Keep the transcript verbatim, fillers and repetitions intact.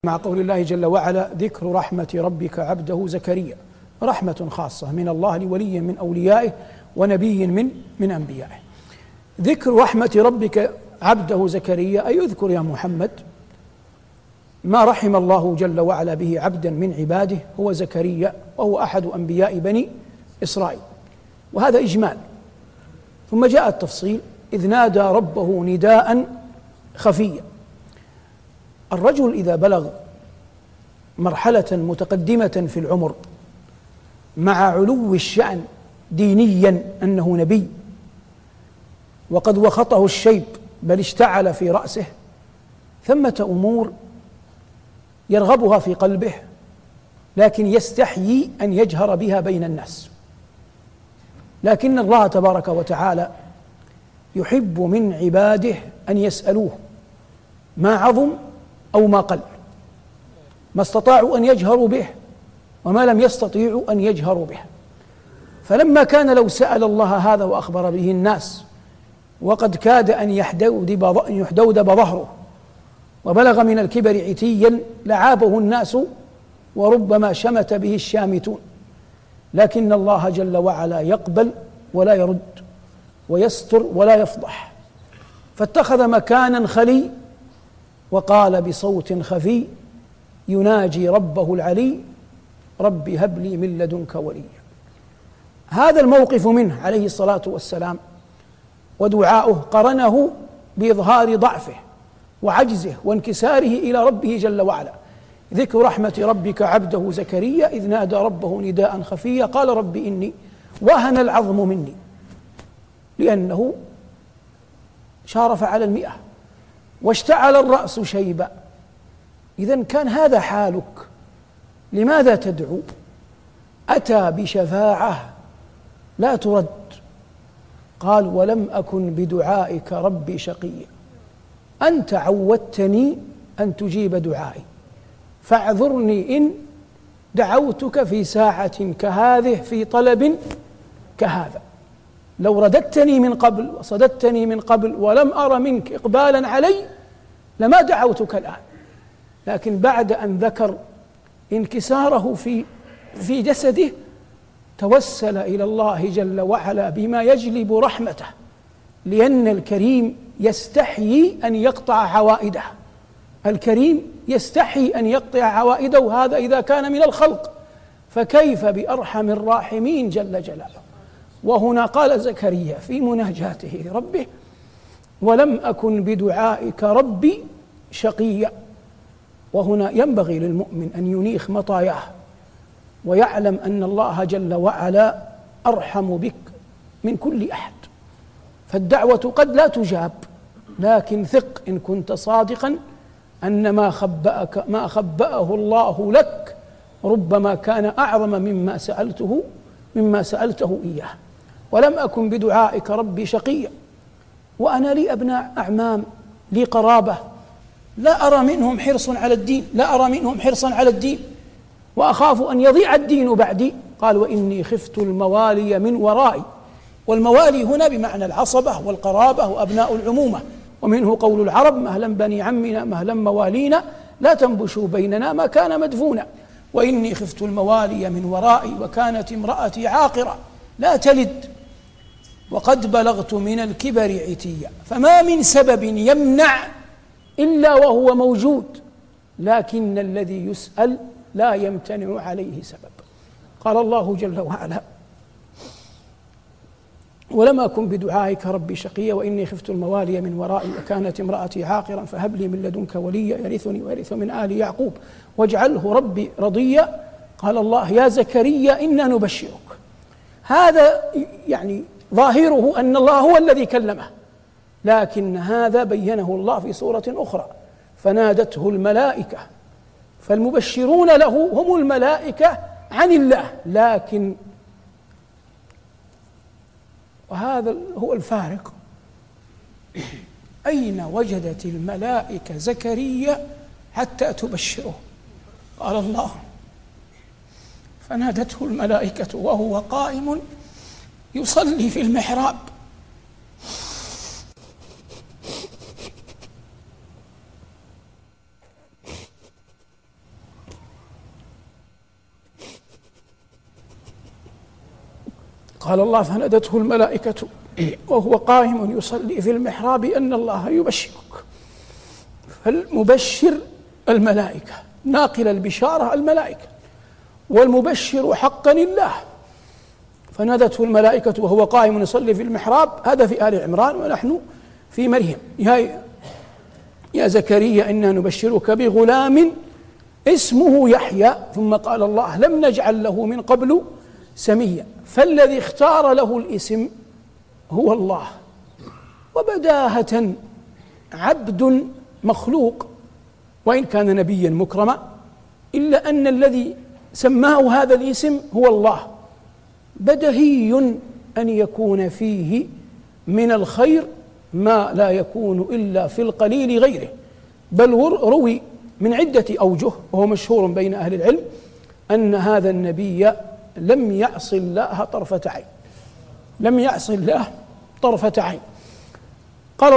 مع قول الله جل وعلا: ذكر رحمة ربك عبده زكريا، رحمة خاصة من الله لولي من أوليائه ونبي من من أنبيائه. ذكر رحمة ربك عبده زكريا، أي اذكر يا محمد ما رحم الله جل وعلا به عبدا من عباده هو زكريا، وهو أحد أنبياء بني إسرائيل. وهذا إجمال، ثم جاء التفصيل: إذ نادى ربه نداء خفيا. الرجل إذا بلغ مرحلة متقدمة في العمر مع علو الشأن دينيا أنه نبي، وقد وخطه الشيب بل اشتعل في رأسه، ثمة أمور يرغبها في قلبه لكن يستحيي أن يجهر بها بين الناس. لكن الله تبارك وتعالى يحب من عباده أن يسألوه ما عظم أو ما قل، ما استطاعوا أن يجهروا به وما لم يستطيعوا أن يجهروا به. فلما كان لو سأل الله هذا وأخبر به الناس وقد كاد أن يحدودب ظهره وبلغ من الكبر عتيا لعابه الناس وربما شمت به الشامتون، لكن الله جل وعلا يقبل ولا يرد ويستر ولا يفضح، فاتخذ مكانا خلي وقال بصوت خفي يناجي ربه العلي: رب هب لي من لدنك وليا. هذا الموقف منه عليه الصلاة والسلام ودعاؤه قرنه بإظهار ضعفه وعجزه وانكساره إلى ربه جل وعلا. ذكر رحمة ربك عبده زكريا إذ نادى ربه نداء خفيا قال: رب إني وهن العظم مني، لأنه شارف على المئة واشتعل الرأس شيبا. إذن كان هذا حالك، لماذا تدعو؟ أتى بشفاعة لا ترد. قال: ولم أكن بدعائك ربي شقيا، أنت عودتني أن تجيب دعائي، فاعذرني إن دعوتك في ساعة كهذه في طلب كهذا. لو رددتني من قبل وصددتني من قبل ولم أر منك إقبالا علي لما دعوتك الآن. لكن بعد أن ذكر انكساره في في جسده توسل إلى الله جل وعلا بما يجلب رحمته، لأن الكريم يستحيي أن يقطع عوائده. الكريم يستحي أن يقطع عوائده، هذا إذا كان من الخلق، فكيف بأرحم الراحمين جل جلاله. وهنا قال زكريا في مناجاته لربه: ولم أكن بدعائك ربي شقيا. وهنا ينبغي للمؤمن أن ينيخ مطاياه ويعلم أن الله جل وعلا أرحم بك من كل أحد. فالدعوة قد لا تجاب، لكن ثق إن كنت صادقا أن ما خبأك ما خبأه الله لك ربما كان أعظم مما سألته مما سألته إياه. ولم أكن بدعائك ربي شقيا. وأنا لي أبناء أعمام، لي قرابة، لا أرى منهم حرص على الدين لا أرى منهم حرصا على الدين وأخاف أن يضيع الدين بعدي. قال: وإني خفت الموالي من ورائي. والموالي هنا بمعنى العصبة والقرابة وأبناء العمومة، ومنه قول العرب: مهلا بني عمنا مهلا موالينا لا تنبشوا بيننا ما كان مدفونا. وإني خفت الموالي من ورائي وكانت امرأتي عاقرة لا تلد وقد بلغت من الكبر عتيا. فما من سبب يمنع إلا وهو موجود، لكن الذي يسأل لا يمتنع عليه سبب. قال الله جل وعلا: ولم أكن بدعائك ربي شقيا وإني خفت الموالي من ورائي وكانت امرأتي عاقرا فهب لي من لدنك وليا يرثني ويرث من آل يعقوب واجعله ربي رضيا. قال الله: يا زكريا إنا نبشرك. هذا يعني ظاهره أن الله هو الذي كلمه، لكن هذا بينه الله في سورة أخرى: فنادته الملائكة. فالمبشرون له هم الملائكة عن الله، لكن وهذا هو الفارق. أين وجدت الملائكة زكريا حتى تبشره؟ قال الله: فنادته الملائكة وهو قائم يصلي في المحراب قال الله فنادته الملائكة وهو قائم يصلي في المحراب أن الله يبشرك. فالمبشر الملائكة، ناقل البشارة الملائكة، والمبشر حقا الله. فنادته الملائكة وهو قائم يصلي في المحراب، هذا في آل عمران، ونحن في مريم. يا يا زكريا إنا نبشرك بغلام اسمه يحيى. ثم قال الله لم نجعل له من قبل سميا. فالذي اختار له الاسم هو الله. وبداهة عبد مخلوق وإن كان نبيا مكرما، إلا أن الذي سماه هذا الاسم هو الله. بدهي أن يكون فيه من الخير ما لا يكون إلا في القليل غيره. بل روي من عدة أوجه، وهو مشهور بين أهل العلم، أن هذا النبي لم يعص الله طرفة عين، لم يعص الله طرفة عين.